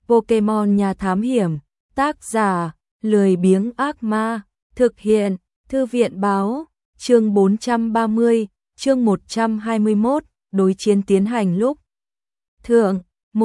Pokemon nhà thám hiểm, tác giả, lười biếng ác ma, thực hiện, thư viện báo, chương 430, chương 121, đối chiến tiến hành lúc thượng,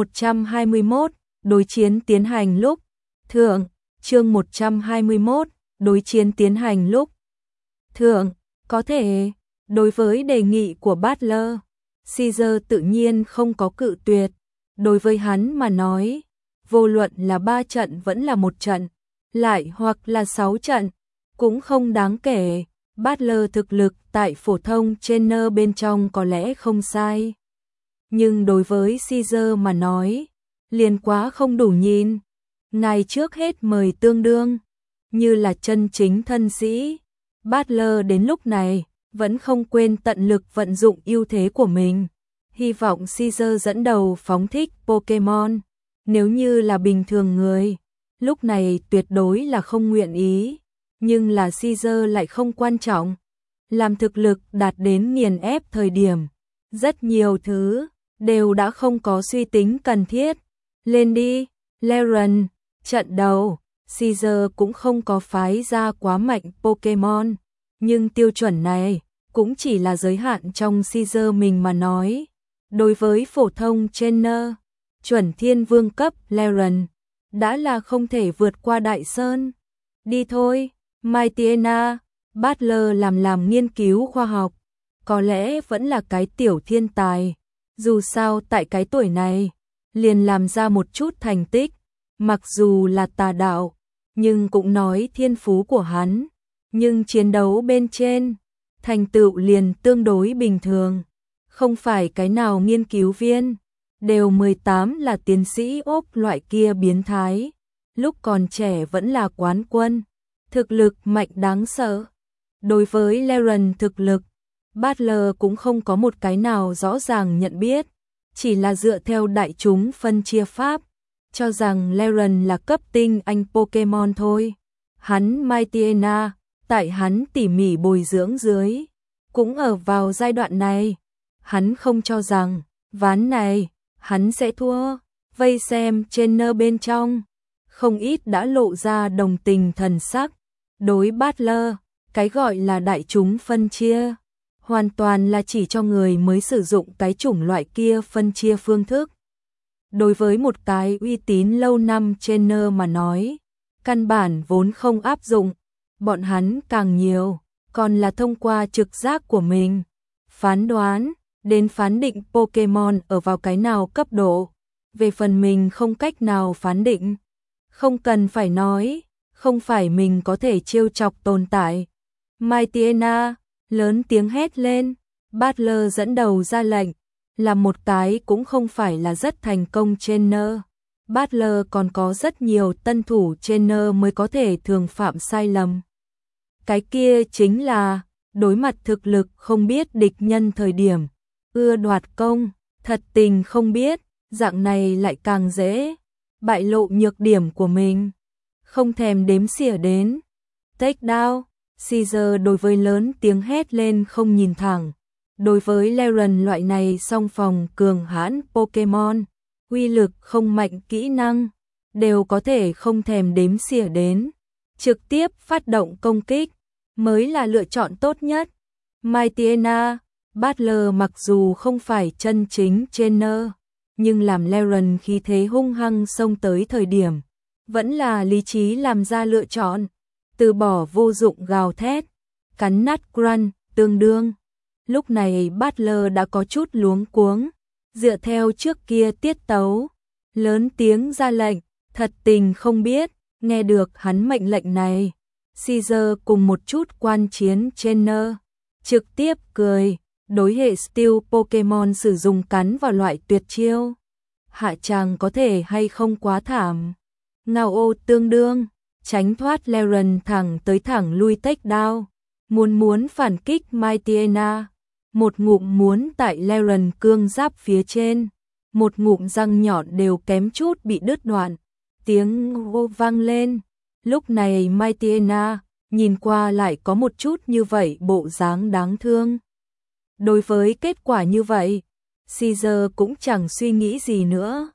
121, đối chiến tiến hành lúc thượng, chương 121, đối chiến tiến hành lúc thượng, có thể, đối với đề nghị của Butler, Caesar tự nhiên không có cự tuyệt, đối với hắn mà nói, vô luận là 3 trận vẫn là 1 trận, lại hoặc là 6 trận, cũng không đáng kể. Butler thực lực tại phổ thông trainer bên trong có lẽ không sai. Nhưng đối với Caesar mà nói, liền quá không đủ nhìn. Ngài trước hết mời tương đương, như là chân chính thân sĩ. Butler đến lúc này, vẫn không quên tận lực vận dụng ưu thế của mình. Hy vọng Caesar dẫn đầu phóng thích Pokemon. Nếu như là bình thường người, lúc này tuyệt đối là không nguyện ý. Nhưng là Caesar lại không quan trọng. Làm thực lực đạt đến nghiền ép thời điểm, rất nhiều thứ đều đã không có suy tính cần thiết. Lên đi, Laren, trận đầu, Caesar cũng không có phái ra quá mạnh Pokemon, nhưng tiêu chuẩn này cũng chỉ là giới hạn trong Caesar mình mà nói. Đối với phổ thông trainer, chuẩn thiên vương cấp Laren đã là không thể vượt qua Đại Sơn. Đi thôi, Mightyena, Butler làm nghiên cứu khoa học, có lẽ vẫn là cái tiểu thiên tài. Dù sao tại cái tuổi này, liền làm ra một chút thành tích, mặc dù là tà đạo, nhưng cũng nói thiên phú của hắn. Nhưng chiến đấu bên trên, thành tựu liền tương đối bình thường. Không phải cái nào nghiên cứu viên, đều 18 là tiến sĩ ốp loại kia biến thái. Lúc còn trẻ vẫn là quán quân, thực lực mạnh đáng sợ. Đối với Laren thực lực, Butler cũng không có một cái nào rõ ràng nhận biết, chỉ là dựa theo đại chúng phân chia pháp, cho rằng Laren là cấp tinh anh Pokemon thôi. Hắn Mightyena, tại hắn tỉ mỉ bồi dưỡng dưới, cũng ở vào giai đoạn này. Hắn không cho rằng, ván này, hắn sẽ thua. Vây xem trainer bên trong, không ít đã lộ ra đồng tình thần sắc. Đối Butler, cái gọi là đại chúng phân chia, hoàn toàn là chỉ cho người mới sử dụng cái chủng loại kia phân chia phương thức. Đối với một cái uy tín lâu năm trainer mà nói, căn bản vốn không áp dụng, bọn hắn càng nhiều, còn là thông qua trực giác của mình, phán đoán, đến phán định Pokemon ở vào cái nào cấp độ. Về phần mình không cách nào phán định, không cần phải nói, không phải mình có thể trêu chọc tồn tại. Mightyena, lớn tiếng hét lên, Butler dẫn đầu ra lệnh, là một cái cũng không phải là rất thành công trainer. Butler còn có rất nhiều tân thủ trainer mới có thể thường phạm sai lầm. Cái kia chính là, đối mặt thực lực không biết địch nhân thời điểm, ưa đoạt công, thật tình không biết, dạng này lại càng dễ bại lộ nhược điểm của mình, không thèm đếm xỉa đến. Take down, Caesar đối với lớn tiếng hét lên không nhìn thẳng. Đối với Laren loại này song phòng cường hãn Pokemon, uy lực không mạnh kỹ năng, đều có thể không thèm đếm xỉa đến. Trực tiếp phát động công kích, mới là lựa chọn tốt nhất. Mightyena, Butler mặc dù không phải chân chính trainer, nhưng làm Laren khí thế hung hăng xông tới thời điểm, vẫn là lý trí làm ra lựa chọn, từ bỏ vô dụng gào thét, cắn nát Grunt, tương đương. Lúc này Butler đã có chút luống cuống, dựa theo trước kia tiết tấu, lớn tiếng ra lệnh, thật tình không biết, nghe được hắn mệnh lệnh này. Caesar cùng một chút quan chiến trainer, trực tiếp cười, đối hệ Steel Pokemon sử dụng cắn vào loại tuyệt chiêu. Hạ tràng có thể hay không quá thảm. Ngao ô tương đương, tránh thoát Laren thẳng tới thẳng lui take down, muốn phản kích Mightyena. Một ngụm muốn tại Laren cương giáp phía trên, một ngụm răng nhọn đều kém chút bị đứt đoạn. Tiếng hô vang lên, lúc này Mightyena nhìn qua lại có một chút như vậy bộ dáng đáng thương. Đối với kết quả như vậy, Caesar cũng chẳng suy nghĩ gì nữa.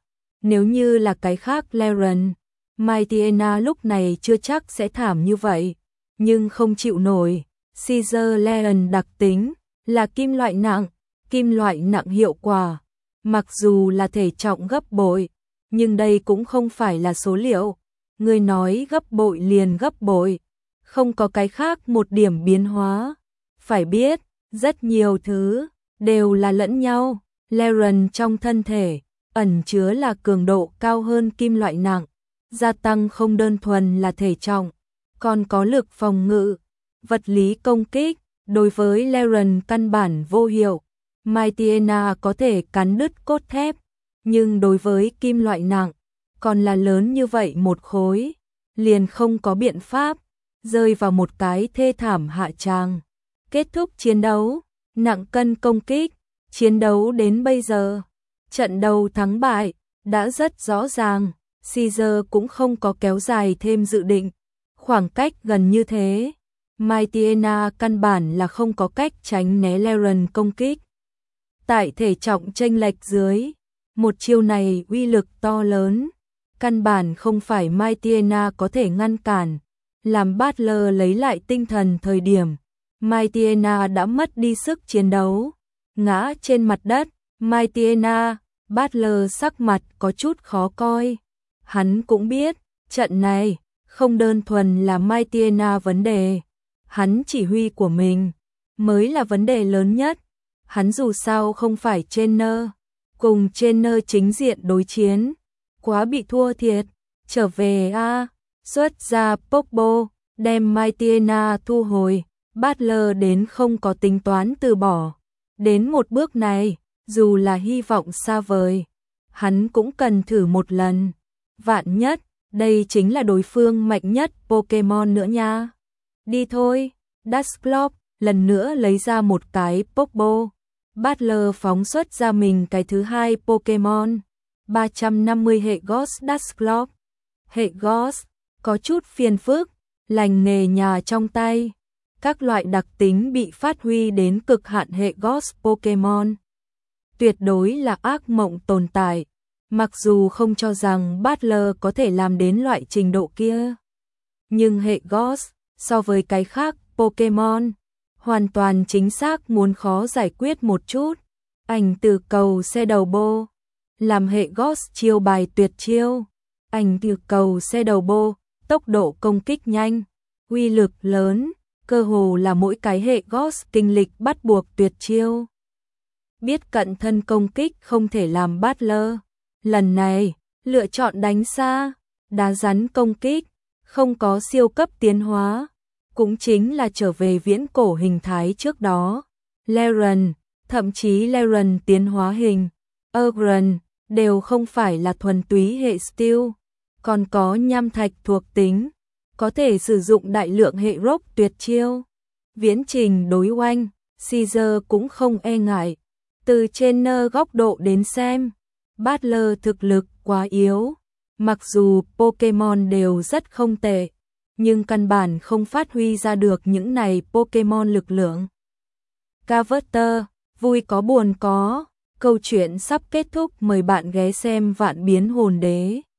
Nếu như là cái khác Leren, Mightyena lúc này chưa chắc sẽ thảm như vậy, nhưng không chịu nổi. Caesar Leon đặc tính là kim loại nặng hiệu quả, mặc dù là thể trọng gấp bội, nhưng đây cũng không phải là số liệu. Người nói gấp bội liền gấp bội, không có cái khác một điểm biến hóa. Phải biết, rất nhiều thứ đều là lẫn nhau. Leren trong thân thể ẩn chứa là cường độ cao hơn kim loại nặng, gia tăng không đơn thuần là thể trọng, còn có lực phòng ngự, vật lý công kích. Đối với Leren căn bản vô hiệu. Mightyena có thể cắn đứt cốt thép, nhưng đối với kim loại nặng, còn là lớn như vậy một khối, liền không có biện pháp, rơi vào một cái thê thảm hạ tràng. Kết thúc chiến đấu, nặng cân công kích, chiến đấu đến bây giờ, trận đầu thắng bại đã rất rõ ràng. Caesar cũng không có kéo dài thêm dự định, khoảng cách gần như thế, Mightyena căn bản là không có cách tránh né Leren công kích. Tại thể trọng chênh lệch dưới, một chiêu này uy lực to lớn, căn bản không phải Mightyena có thể ngăn cản. Làm Butler lấy lại tinh thần thời điểm, Mightyena đã mất đi sức chiến đấu, ngã trên mặt đất. Mightyena, Butler sắc mặt có chút khó coi. Hắn cũng biết, trận này không đơn thuần là Mightyena vấn đề, hắn chỉ huy của mình mới là vấn đề lớn nhất. Hắn dù sao không phải trainer, cùng trainer chính diện đối chiến, quá bị thua thiệt. Trở về xuất ra Pogba, đem Mightyena thu hồi. Butler đến không có tính toán từ bỏ. Đến một bước này, dù là hy vọng xa vời, hắn cũng cần thử một lần. Vạn nhất, đây chính là đối phương mạnh nhất Pokemon nữa nha. Đi thôi, Dusclops lần nữa lấy ra một cái Pogba. Butler phóng xuất ra mình cái thứ hai Pokemon. 350 hệ Ghost Dusclops. Hệ Ghost có chút phiền phức, lành nghề nhà trong tay. Các loại đặc tính bị phát huy đến cực hạn hệ Ghost Pokemon. Tuyệt đối là ác mộng tồn tại. Mặc dù không cho rằng Butler có thể làm đến loại trình độ kia, nhưng hệ Ghost so với cái khác Pokemon hoàn toàn chính xác muốn khó giải quyết một chút. Ảnh từ cầu xe đầu bô làm hệ Ghost chiêu bài tuyệt chiêu. Ảnh từ cầu xe đầu bô, tốc độ công kích nhanh, uy lực lớn, cơ hồ là mỗi cái hệ Ghost kinh lịch bắt buộc tuyệt chiêu. Biết cận thân công kích không thể làm Butler lần này lựa chọn đánh xa, đá rắn công kích, không có siêu cấp tiến hóa, cũng chính là trở về viễn cổ hình thái trước đó. Leren, thậm chí Leren tiến hóa hình, Ugran, đều không phải là thuần túy hệ Steel, còn có nham thạch thuộc tính, có thể sử dụng đại lượng hệ Rock tuyệt chiêu. Viễn trình đối oanh, Caesar cũng không e ngại. Từ trên góc độ đến xem, Butler thực lực quá yếu. Mặc dù Pokemon đều rất không tệ, nhưng căn bản không phát huy ra được những này Pokemon lực lượng. Carver, vui có buồn có, câu chuyện sắp kết thúc, mời bạn ghé xem Vạn Biến Hồn Đế.